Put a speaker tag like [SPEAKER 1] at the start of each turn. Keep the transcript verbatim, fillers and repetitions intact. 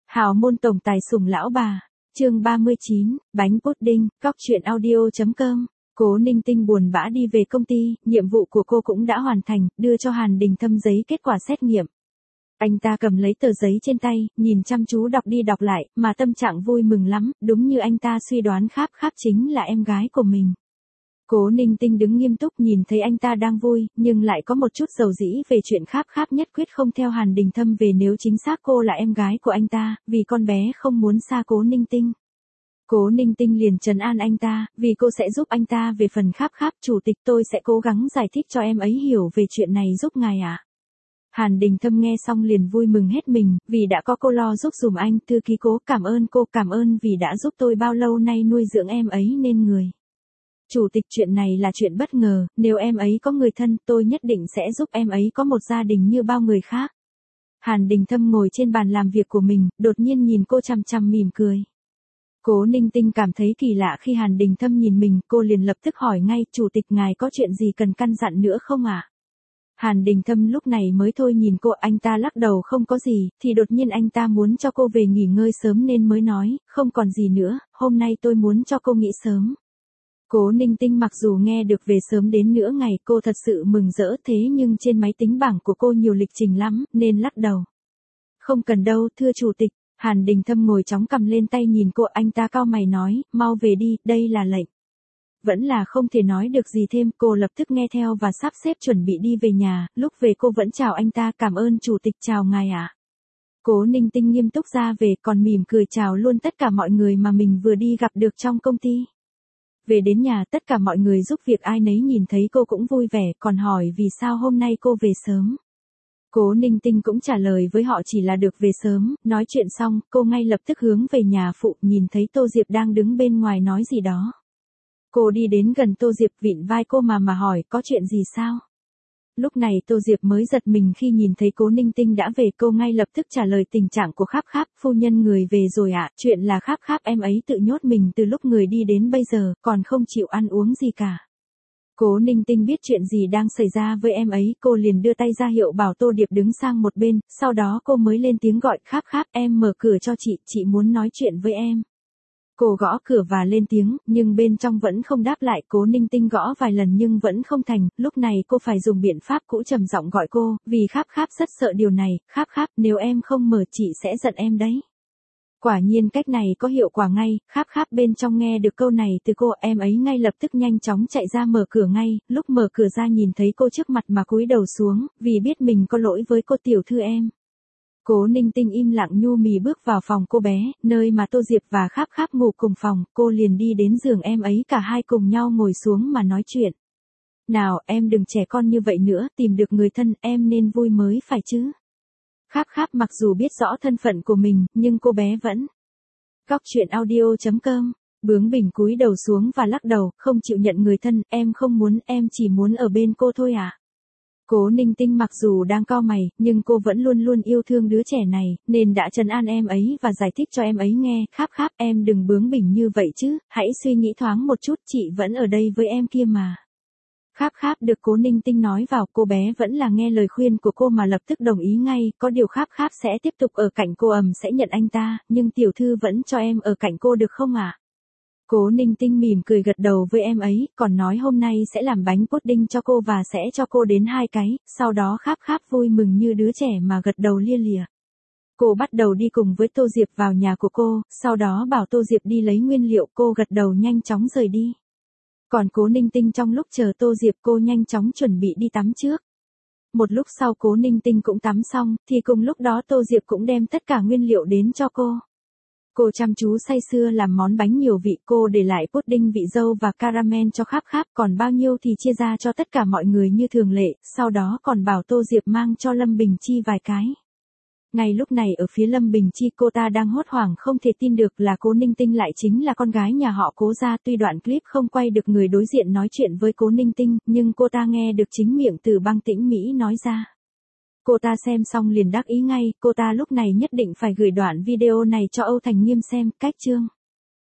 [SPEAKER 1] Hào môn tổng tài sủng lão bà, chương ba mươi chín, bánh pudding, cóc truyện audio chấm com. Cố Ninh Tinh buồn bã đi về công ty, nhiệm vụ của cô cũng đã hoàn thành, đưa cho Hàn Đình Thâm giấy kết quả xét nghiệm. Anh ta cầm lấy tờ giấy trên tay, nhìn chăm chú đọc đi đọc lại, mà tâm trạng vui mừng lắm, đúng như anh ta suy đoán Kháp Kháp chính là em gái của mình. Cố Ninh Tinh đứng nghiêm túc nhìn thấy anh ta đang vui, nhưng lại có một chút dầu dĩ về chuyện Kháp Kháp nhất quyết không theo Hàn Đình Thâm về nếu chính xác cô là em gái của anh ta, vì con bé không muốn xa Cố Ninh Tinh. Cố Ninh Tinh liền trấn an anh ta, vì cô sẽ giúp anh ta về phần Kháp Kháp, chủ tịch tôi sẽ cố gắng giải thích cho em ấy hiểu về chuyện này giúp ngài ạ. À. Hàn Đình Thâm nghe xong liền vui mừng hết mình, vì đã có cô lo giúp dùm anh, thư ký Cố cảm ơn cô, cảm ơn vì đã giúp tôi bao lâu nay nuôi dưỡng em ấy nên người. Chủ tịch, chuyện này là chuyện bất ngờ, nếu em ấy có người thân, tôi nhất định sẽ giúp em ấy có một gia đình như bao người khác. Hàn Đình Thâm ngồi trên bàn làm việc của mình, đột nhiên nhìn cô chằm chằm mỉm cười. Cố Ninh Tinh cảm thấy kỳ lạ khi Hàn Đình Thâm nhìn mình, cô liền lập tức hỏi ngay, chủ tịch ngài có chuyện gì cần căn dặn nữa không ạ? À? Hàn Đình Thâm lúc này mới thôi nhìn cô, anh ta lắc đầu không có gì, thì đột nhiên anh ta muốn cho cô về nghỉ ngơi sớm nên mới nói, không còn gì nữa, hôm nay tôi muốn cho cô nghỉ sớm. Cố Ninh Tinh mặc dù nghe được về sớm đến nửa ngày cô thật sự mừng rỡ, thế nhưng trên máy tính bảng của cô nhiều lịch trình lắm, nên lắc đầu. Không cần đâu, thưa chủ tịch. Hàn Đình Thâm ngồi chóng cầm lên tay nhìn cô, anh ta cau mày nói, mau về đi, đây là lệnh. Vẫn là không thể nói được gì thêm, cô lập tức nghe theo và sắp xếp chuẩn bị đi về nhà, lúc về cô vẫn chào anh ta, cảm ơn chủ tịch, chào ngài ạ. À. Cố Ninh Tinh nghiêm túc ra về, còn mỉm cười chào luôn tất cả mọi người mà mình vừa đi gặp được trong công ty. Về đến nhà tất cả mọi người giúp việc, ai nấy nhìn thấy cô cũng vui vẻ, còn hỏi vì sao hôm nay cô về sớm. Cố Ninh Tinh cũng trả lời với họ chỉ là được về sớm, nói chuyện xong, cô ngay lập tức hướng về nhà phụ, nhìn thấy Tô Diệp đang đứng bên ngoài nói gì đó. Cô đi đến gần Tô Diệp, vịn vai cô mà mà hỏi, có chuyện gì sao? Lúc này Tô Diệp mới giật mình khi nhìn thấy Cố Ninh Tinh đã về, cô ngay lập tức trả lời tình trạng của Kháp Kháp, phu nhân người về rồi ạ, à, chuyện là Kháp Kháp em ấy tự nhốt mình từ lúc người đi đến bây giờ, còn không chịu ăn uống gì cả. Cố Ninh Tinh biết chuyện gì đang xảy ra với em ấy, cô liền đưa tay ra hiệu bảo Tô Điệp đứng sang một bên, sau đó cô mới lên tiếng gọi, Kháp Kháp, em mở cửa cho chị, chị muốn nói chuyện với em. Cô gõ cửa và lên tiếng, nhưng bên trong vẫn không đáp lại, Cố Ninh Tinh gõ vài lần nhưng vẫn không thành, lúc này cô phải dùng biện pháp cũ trầm giọng gọi cô, vì Kháp Kháp rất sợ điều này, Kháp Kháp, nếu em không mở chị sẽ giận em đấy. Quả nhiên cách này có hiệu quả ngay, Kháp Kháp bên trong nghe được câu này từ cô, em ấy ngay lập tức nhanh chóng chạy ra mở cửa ngay, lúc mở cửa ra nhìn thấy cô trước mặt mà cúi đầu xuống, vì biết mình có lỗi với cô, tiểu thư em. Cố Ninh Tinh im lặng nhu mì bước vào phòng cô bé, nơi mà Tô Diệp và Kháp Kháp ngủ cùng phòng, cô liền đi đến giường em ấy, cả hai cùng nhau ngồi xuống mà nói chuyện. Nào, em đừng trẻ con như vậy nữa, tìm được người thân, em nên vui mới phải chứ. Kháp Kháp mặc dù biết rõ thân phận của mình, nhưng cô bé vẫn. Cóc truyện audio chấm com, bướng bỉnh cúi đầu xuống và lắc đầu, không chịu nhận người thân, em không muốn, em chỉ muốn ở bên cô thôi à. Cố Ninh Tinh mặc dù đang cau mày, nhưng cô vẫn luôn luôn yêu thương đứa trẻ này, nên đã trấn an em ấy và giải thích cho em ấy nghe, Kháp Kháp, em đừng bướng bỉnh như vậy chứ, hãy suy nghĩ thoáng một chút, chị vẫn ở đây với em kia mà. Kháp Kháp được Cố Ninh Tinh nói vào, cô bé vẫn là nghe lời khuyên của cô mà lập tức đồng ý ngay, có điều Kháp Kháp sẽ tiếp tục ở cạnh cô, ầm sẽ nhận anh ta, nhưng tiểu thư vẫn cho em ở cạnh cô được không ạ? À? Cố Ninh Tinh mỉm cười gật đầu với em ấy, còn nói hôm nay sẽ làm bánh pudding cho cô và sẽ cho cô đến hai cái, sau đó Kháp Kháp vui mừng như đứa trẻ mà gật đầu lia lịa. Cô bắt đầu đi cùng với Tô Diệp vào nhà của cô, sau đó bảo Tô Diệp đi lấy nguyên liệu, cô gật đầu nhanh chóng rời đi. Còn Cố Ninh Tinh trong lúc chờ Tô Diệp cô nhanh chóng chuẩn bị đi tắm trước. Một lúc sau Cố Ninh Tinh cũng tắm xong, thì cùng lúc đó Tô Diệp cũng đem tất cả nguyên liệu đến cho cô. Cô chăm chú say sưa làm món bánh nhiều vị, cô để lại pudding vị dâu và caramel cho Kháp Kháp, còn bao nhiêu thì chia ra cho tất cả mọi người như thường lệ, sau đó còn bảo Tô Diệp mang cho Lâm Bình Chi vài cái. Ngay lúc này ở phía Lâm Bình Chi cô ta đang hốt hoảng không thể tin được là Cố Ninh Tinh lại chính là con gái nhà họ Cố gia, tuy đoạn clip không quay được người đối diện nói chuyện với Cố Ninh Tinh, nhưng cô ta nghe được chính miệng Từ Băng Tĩnh Mỹ nói ra. Cô ta xem xong liền đắc ý ngay, cô ta lúc này nhất định phải gửi đoạn video này cho Âu Thành Nghiêm xem, cách chương.